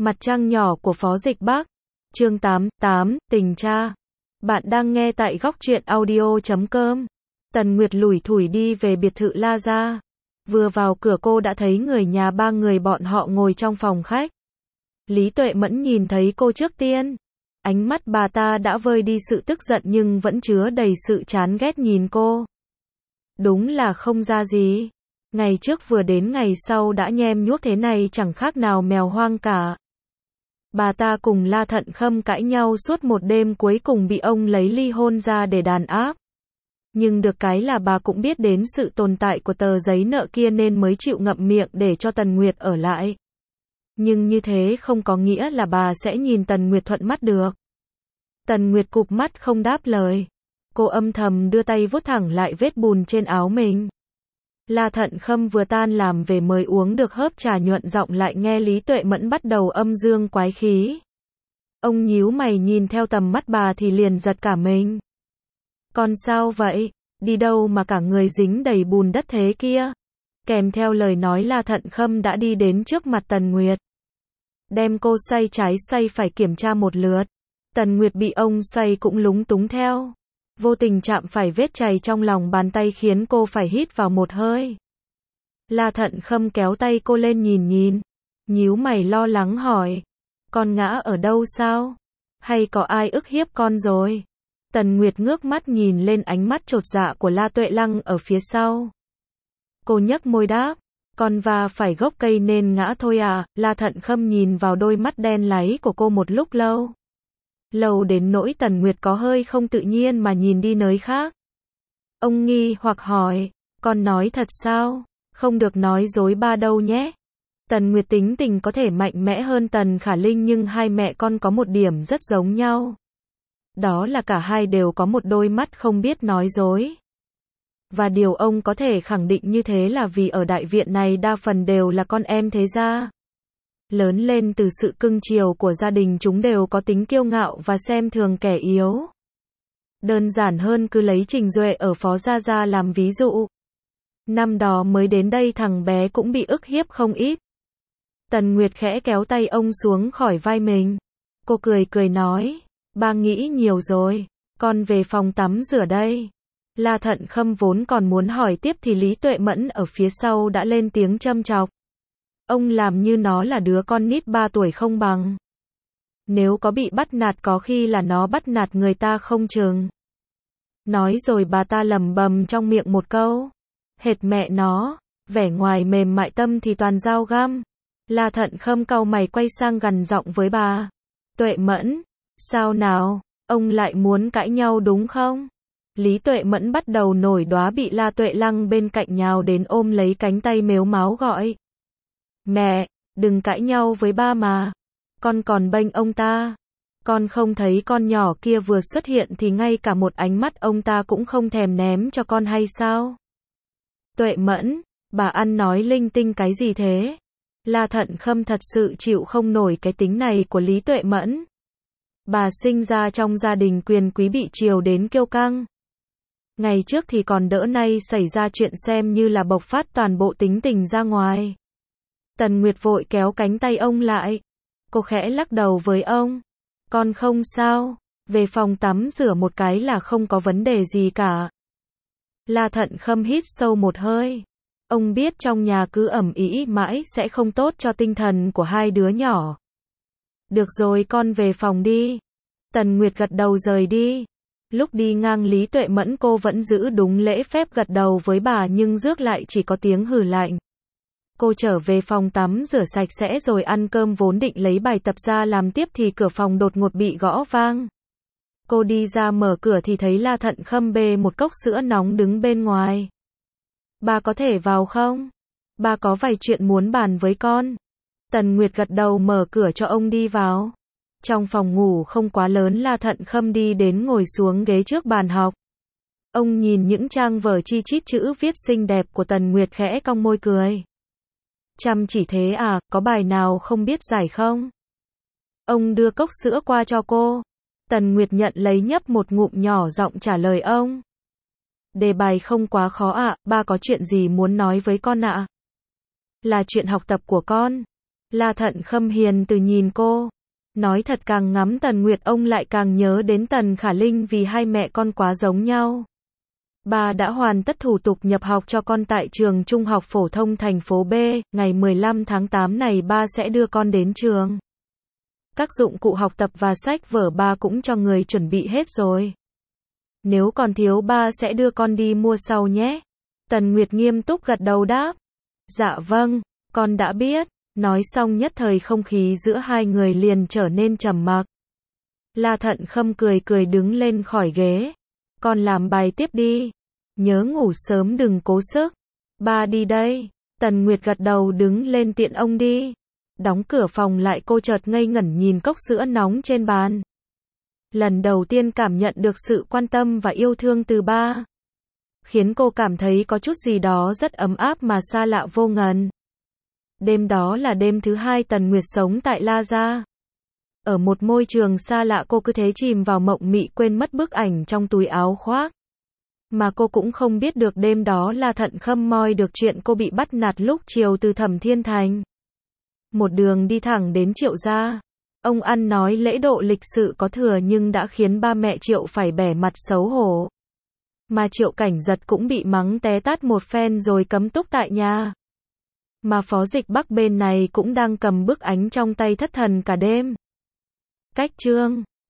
Mặt trăng nhỏ của Phó Dịch Bắc. Chương 88, tình cha. Bạn đang nghe tại góc truyện audio.com. Tần Nguyệt lủi thủi đi về biệt thự La Gia. Vừa vào cửa cô đã thấy người nhà ba người bọn họ ngồi trong phòng khách. Lý Tuệ Mẫn nhìn thấy cô trước tiên. Ánh mắt bà ta đã vơi đi sự tức giận nhưng vẫn chứa đầy sự chán ghét nhìn cô. Đúng là không ra gì. Ngày trước vừa đến ngày sau đã nhem nhuốc thế này chẳng khác nào mèo hoang cả. Bà ta cùng La Thận Khâm cãi nhau suốt một đêm cuối cùng bị ông lấy ly hôn ra để đàn áp. Nhưng được cái là bà cũng biết đến sự tồn tại của tờ giấy nợ kia nên mới chịu ngậm miệng để cho Tần Nguyệt ở lại. Nhưng như thế không có nghĩa là bà sẽ nhìn Tần Nguyệt thuận mắt được. Tần Nguyệt cụp mắt không đáp lời. Cô âm thầm đưa tay vuốt thẳng lại vết bùn trên áo mình. La Thận Khâm vừa tan làm về mới uống được hớp trà nhuận giọng lại nghe Lý Tuệ Mẫn bắt đầu âm dương quái khí. Ông nhíu mày nhìn theo tầm mắt bà thì liền giật cả mình. Con sao vậy? Đi đâu mà cả người dính đầy bùn đất thế kia? Kèm theo lời nói La Thận Khâm đã đi đến trước mặt Tần Nguyệt. Đem cô xoay trái xoay phải kiểm tra một lượt. Tần Nguyệt bị ông xoay cũng lúng túng theo. Vô tình chạm phải vết chày trong lòng bàn tay khiến cô phải hít vào một hơi. La Thận Khâm kéo tay cô lên nhìn. Nhíu mày lo lắng hỏi. Con ngã ở đâu sao? Hay có ai ức hiếp con rồi? Tần Nguyệt ngước mắt nhìn lên ánh mắt chột dạ của La Tuệ Lăng ở phía sau. Cô nhếch môi đáp. Con va phải gốc cây nên ngã thôi à? La Thận Khâm nhìn vào đôi mắt đen láy của cô một lúc lâu. Lâu đến nỗi Tần Nguyệt có hơi không tự nhiên mà nhìn đi nơi khác. Ông nghi hoặc hỏi, con nói thật sao? Không được nói dối ba đâu nhé. Tần Nguyệt tính tình có thể mạnh mẽ hơn Tần Khả Linh nhưng hai mẹ con có một điểm rất giống nhau. Đó là cả hai đều có một đôi mắt không biết nói dối. Và điều ông có thể khẳng định như thế là vì ở đại viện này đa phần đều là con em thế gia. Lớn lên từ sự cưng chiều của gia đình chúng đều có tính kiêu ngạo và xem thường kẻ yếu. Đơn giản hơn cứ lấy Trình Duệ ở Phó Gia Gia làm ví dụ. Năm đó mới đến đây thằng bé cũng bị ức hiếp không ít. Tần Nguyệt khẽ kéo tay ông xuống khỏi vai mình. Cô cười nói, ba nghĩ nhiều rồi, con về phòng tắm rửa đây. La Thận Khâm vốn còn muốn hỏi tiếp thì Lý Tuệ Mẫn ở phía sau đã lên tiếng châm chọc. Ông làm như nó là đứa con nít 3 tuổi không bằng. Nếu có bị bắt nạt có khi là nó bắt nạt người ta không chừng. Nói rồi bà ta lẩm bẩm trong miệng một câu. Hệt mẹ nó, vẻ ngoài mềm mại tâm thì toàn dao găm. La Thận Khâm cau mày quay sang gằn giọng với bà. Tuệ Mẫn, sao nào, ông lại muốn cãi nhau đúng không? Lý Tuệ Mẫn bắt đầu nổi đoá bị La Tuệ Lăng bên cạnh nhào đến ôm lấy cánh tay mếu máo gọi. Mẹ, đừng cãi nhau với ba mà. Con còn bênh ông ta. Con không thấy con nhỏ kia vừa xuất hiện thì ngay cả một ánh mắt ông ta cũng không thèm ném cho con hay sao? Tuệ Mẫn, bà ăn nói linh tinh cái gì thế? La Thận Khâm thật sự chịu không nổi cái tính này của Lý Tuệ Mẫn. Bà sinh ra trong gia đình quyền quý bị chiều đến kiêu căng. Ngày trước thì còn đỡ, nay xảy ra chuyện xem như là bộc phát toàn bộ tính tình ra ngoài. Tần Nguyệt vội kéo cánh tay ông lại. Cô khẽ lắc đầu với ông. Con không sao, về phòng tắm rửa một cái là không có vấn đề gì cả. La Thận Khâm hít sâu một hơi. Ông biết trong nhà cứ ầm ĩ mãi sẽ không tốt cho tinh thần của hai đứa nhỏ. Được rồi con về phòng đi. Tần Nguyệt gật đầu rời đi. Lúc đi ngang Lý Tuệ Mẫn cô vẫn giữ đúng lễ phép gật đầu với bà nhưng rước lại chỉ có tiếng hừ lạnh. Cô trở về phòng tắm rửa sạch sẽ rồi ăn cơm vốn định lấy bài tập ra làm tiếp thì cửa phòng đột ngột bị gõ vang. Cô đi ra mở cửa thì thấy La Thận Khâm bê một cốc sữa nóng đứng bên ngoài. Ba có thể vào không? Ba có vài chuyện muốn bàn với con. Tần Nguyệt gật đầu mở cửa cho ông đi vào. Trong phòng ngủ không quá lớn La Thận Khâm đi đến ngồi xuống ghế trước bàn học. Ông nhìn những trang vở chi chít chữ viết xinh đẹp của Tần Nguyệt khẽ cong môi cười. Chăm chỉ thế à, có bài nào không biết giải không? Ông đưa cốc sữa qua cho cô. Tần Nguyệt nhận lấy nhấp một ngụm nhỏ giọng trả lời ông. Đề bài không quá khó ạ, ba có chuyện gì muốn nói với con ạ? Là chuyện học tập của con. La Thận Khâm hiền từ nhìn cô. Nói thật càng ngắm Tần Nguyệt ông lại càng nhớ đến Tần Khả Linh vì hai mẹ con quá giống nhau. Ba đã hoàn tất thủ tục nhập học cho con tại trường Trung học phổ thông thành phố B, ngày 15 tháng 8 này ba sẽ đưa con đến trường. Các dụng cụ học tập và sách vở ba cũng cho người chuẩn bị hết rồi. Nếu còn thiếu ba sẽ đưa con đi mua sau nhé. Tần Nguyệt nghiêm túc gật đầu đáp. Dạ vâng, con đã biết. Nói xong nhất thời không khí giữa hai người liền trở nên trầm mặc. La Thận Khâm cười cười đứng lên khỏi ghế. Con làm bài tiếp đi. Nhớ ngủ sớm đừng cố sức. Ba đi đây. Tần Nguyệt gật đầu đứng lên tiện ông đi. Đóng cửa phòng lại cô chợt ngây ngẩn nhìn cốc sữa nóng trên bàn. Lần đầu tiên cảm nhận được sự quan tâm và yêu thương từ ba. Khiến cô cảm thấy có chút gì đó rất ấm áp mà xa lạ vô ngần. Đêm đó là đêm thứ hai Tần Nguyệt sống tại La Gia. Ở một môi trường xa lạ cô cứ thế chìm vào mộng mị quên mất bức ảnh trong túi áo khoác. Mà cô cũng không biết được đêm đó là Thận Khâm moi được chuyện cô bị bắt nạt lúc chiều từ Thẩm Thiên Thành. Một đường đi thẳng đến Triệu gia. Ông ăn nói lễ độ lịch sự có thừa nhưng đã khiến ba mẹ Triệu phải bẻ mặt xấu hổ. Mà Triệu Cảnh Giật cũng bị mắng té tát một phen rồi cấm túc tại nhà. Mà Phó Dịch Bắc bên này cũng đang cầm bức ảnh trong tay thất thần cả đêm. Cách chương